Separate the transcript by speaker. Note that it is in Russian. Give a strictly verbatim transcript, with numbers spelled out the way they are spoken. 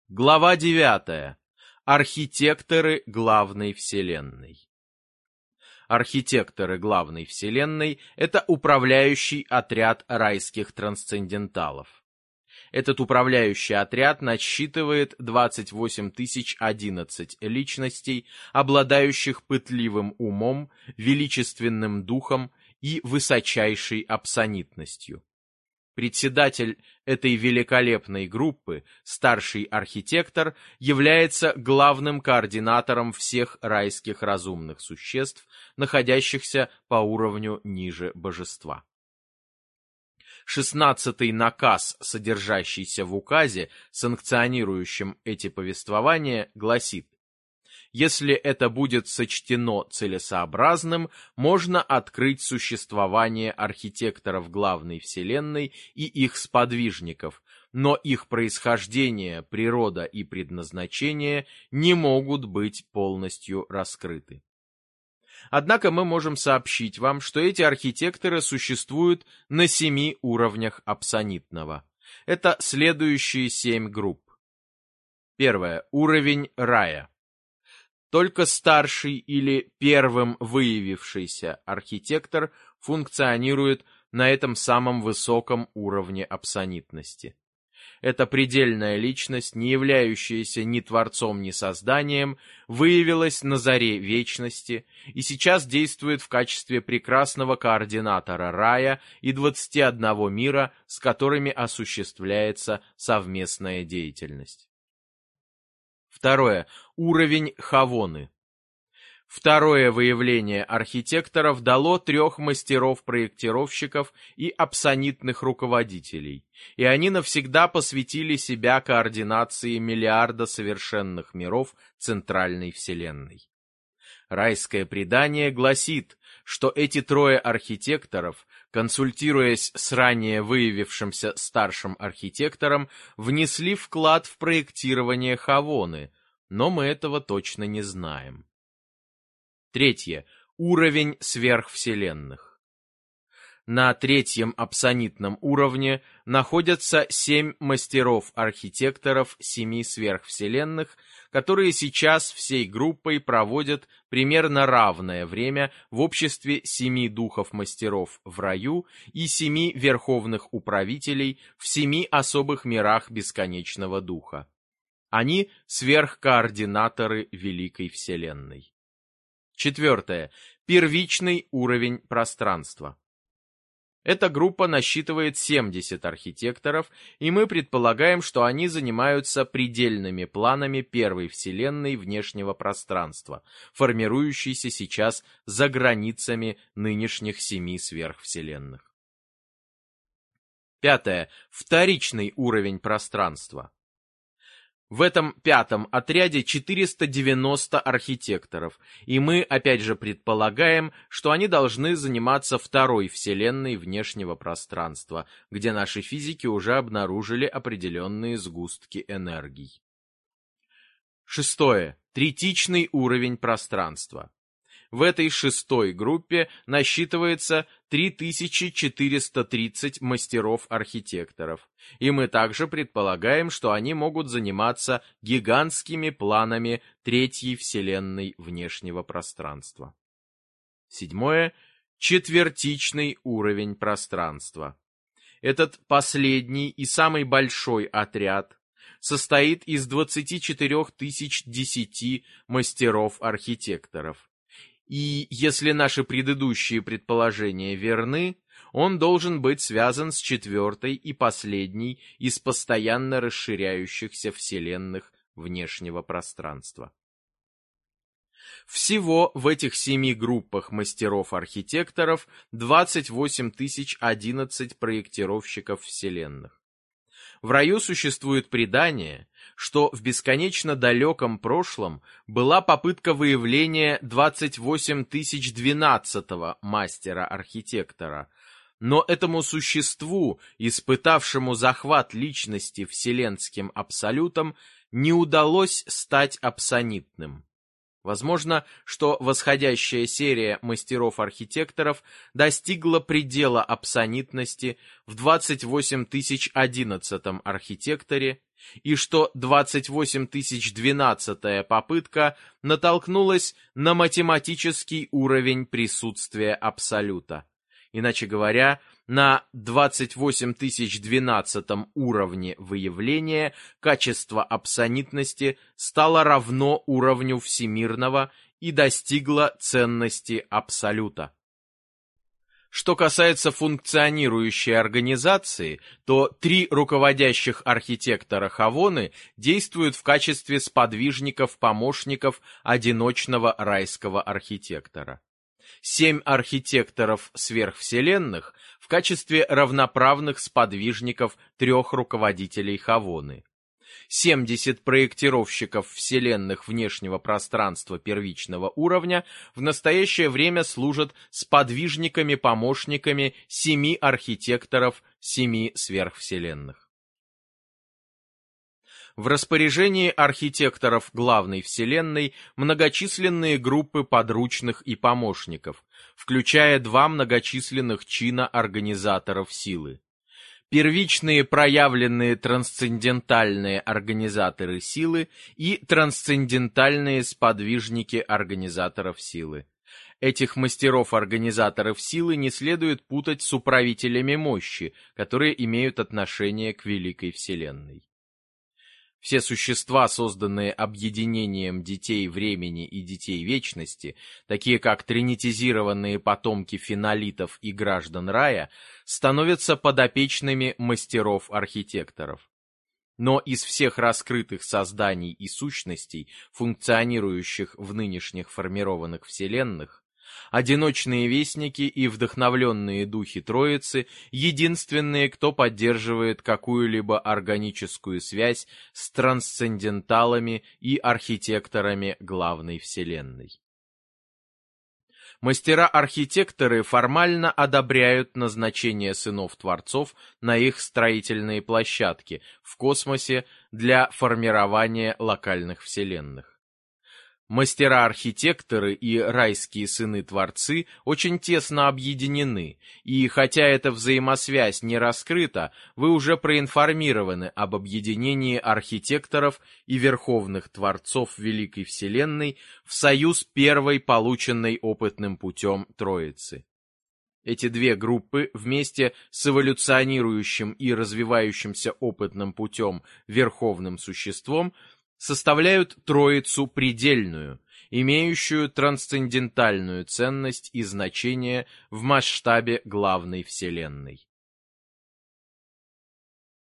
Speaker 1: Глава девятая. Архитекторы главной вселенной. Архитекторы главной вселенной – это управляющий отряд райских трансценденталов. Этот управляющий отряд насчитывает двадцать восемь тысяч одиннадцать личностей, обладающих пытливым умом, величественным духом и высочайшей апсонитностью. Председатель этой великолепной группы, старший архитектор, является главным координатором всех райских разумных существ, находящихся по уровню ниже божества. Шестнадцатый наказ, содержащийся в указе, санкционирующем эти повествования, гласит: если это будет сочтено целесообразным, можно открыть существование архитекторов главной вселенной и их сподвижников, но их происхождение, природа и предназначение не могут быть полностью раскрыты. Однако мы можем сообщить вам, что эти архитекторы существуют на семи уровнях апсонитного. Это следующие семь групп. Первое. Уровень рая. Только старший или первым выявившийся архитектор функционирует на этом самом высоком уровне апсонитности. Эта предельная личность, не являющаяся ни творцом, ни созданием, выявилась на заре вечности и сейчас действует в качестве прекрасного координатора рая и двадцати одного мира, с которыми осуществляется совместная деятельность. Второе. Уровень Хавоны. Второе выявление архитекторов дало трех мастеров-проектировщиков и апсонитных руководителей, и они навсегда посвятили себя координации миллиарда совершенных миров Центральной Вселенной. Райское предание гласит, что эти трое архитекторов, консультируясь с ранее выявившимся старшим архитектором, внесли вклад в проектирование Хавоны, но мы этого точно не знаем. Третье. Уровень сверхвселенных. На третьем апсонитном уровне находятся семь мастеров-архитекторов семи сверхвселенных, которые сейчас всей группой проводят примерно равное время в обществе семи духов-мастеров в раю и семи верховных управителей в семи особых мирах бесконечного духа. Они сверхкоординаторы Великой Вселенной. Четвертое. Первичный уровень пространства. Эта группа насчитывает семьдесят архитекторов, и мы предполагаем, что они занимаются предельными планами первой вселенной внешнего пространства, формирующейся сейчас за границами нынешних семи сверхвселенных. Пятое. Вторичный уровень пространства. В этом пятом отряде четыреста девяносто архитекторов, и мы опять же предполагаем, что они должны заниматься второй вселенной внешнего пространства, где наши физики уже обнаружили определенные сгустки энергий. Шестое. Третичный уровень пространства. В этой шестой группе насчитывается три тысячи четыреста тридцать мастеров-архитекторов, и мы также предполагаем, что они могут заниматься гигантскими планами третьей вселенной внешнего пространства. Седьмое. Четвертичный уровень пространства. Этот последний и самый большой отряд состоит из двадцати четырёх тысяч десяти мастеров-архитекторов. И если наши предыдущие предположения верны, он должен быть связан с четвертой и последней из постоянно расширяющихся вселенных внешнего пространства. Всего в этих семи группах мастеров-архитекторов двадцать восемь тысяч одиннадцать проектировщиков вселенных. В раю существует предание, что в бесконечно далеком прошлом была попытка выявления двадцать восемь тысяч двенадцатого мастера-архитектора, но этому существу, испытавшему захват личности вселенским абсолютом, не удалось стать апсонитным. Возможно, что восходящая серия мастеров-архитекторов достигла предела абсонитности в двадцать восемь тысяч одиннадцатом архитекторе, и что двадцать восемь тысяч двенадцатая попытка натолкнулась на математический уровень присутствия абсолюта. Иначе говоря, на двадцать восемь тысяч двенадцатом уровне выявления качество абсонитности стало равно уровню всемирного и достигло ценности абсолюта. Что касается функционирующей организации, то три руководящих архитектора Хавоны действуют в качестве сподвижников-помощников одиночного райского архитектора. Семь архитекторов сверхвселенных в качестве равноправных сподвижников трех руководителей Хавоны. семьдесят проектировщиков вселенных внешнего пространства первичного уровня в настоящее время служат сподвижниками-помощниками семи архитекторов семи сверхвселенных. В распоряжении архитекторов главной вселенной многочисленные группы подручных и помощников, включая два многочисленных чина организаторов силы. Первичные проявленные трансцендентальные организаторы силы и трансцендентальные сподвижники организаторов силы. Этих мастеров-организаторов силы не следует путать с управителями мощи, которые имеют отношение к Великой Вселенной. Все существа, созданные объединением детей времени и детей вечности, такие как тринитизированные потомки фенолитов и граждан рая, становятся подопечными мастеров-архитекторов. Но из всех раскрытых созданий и сущностей, функционирующих в нынешних формированных вселенных, одиночные вестники и вдохновленные духи Троицы — единственные, кто поддерживает какую-либо органическую связь с трансценденталами и архитекторами главной вселенной. Мастера-архитекторы формально одобряют назначение сынов-творцов на их строительные площадки в космосе для формирования локальных вселенных. Мастера-архитекторы и райские сыны-творцы очень тесно объединены, и хотя эта взаимосвязь не раскрыта, вы уже проинформированы об объединении архитекторов и верховных творцов Великой Вселенной в союз первой, полученной опытным путем Троицы. Эти две группы вместе с эволюционирующим и развивающимся опытным путем верховным существом составляют Троицу предельную, имеющую трансцендентальную ценность и значение в масштабе главной Вселенной.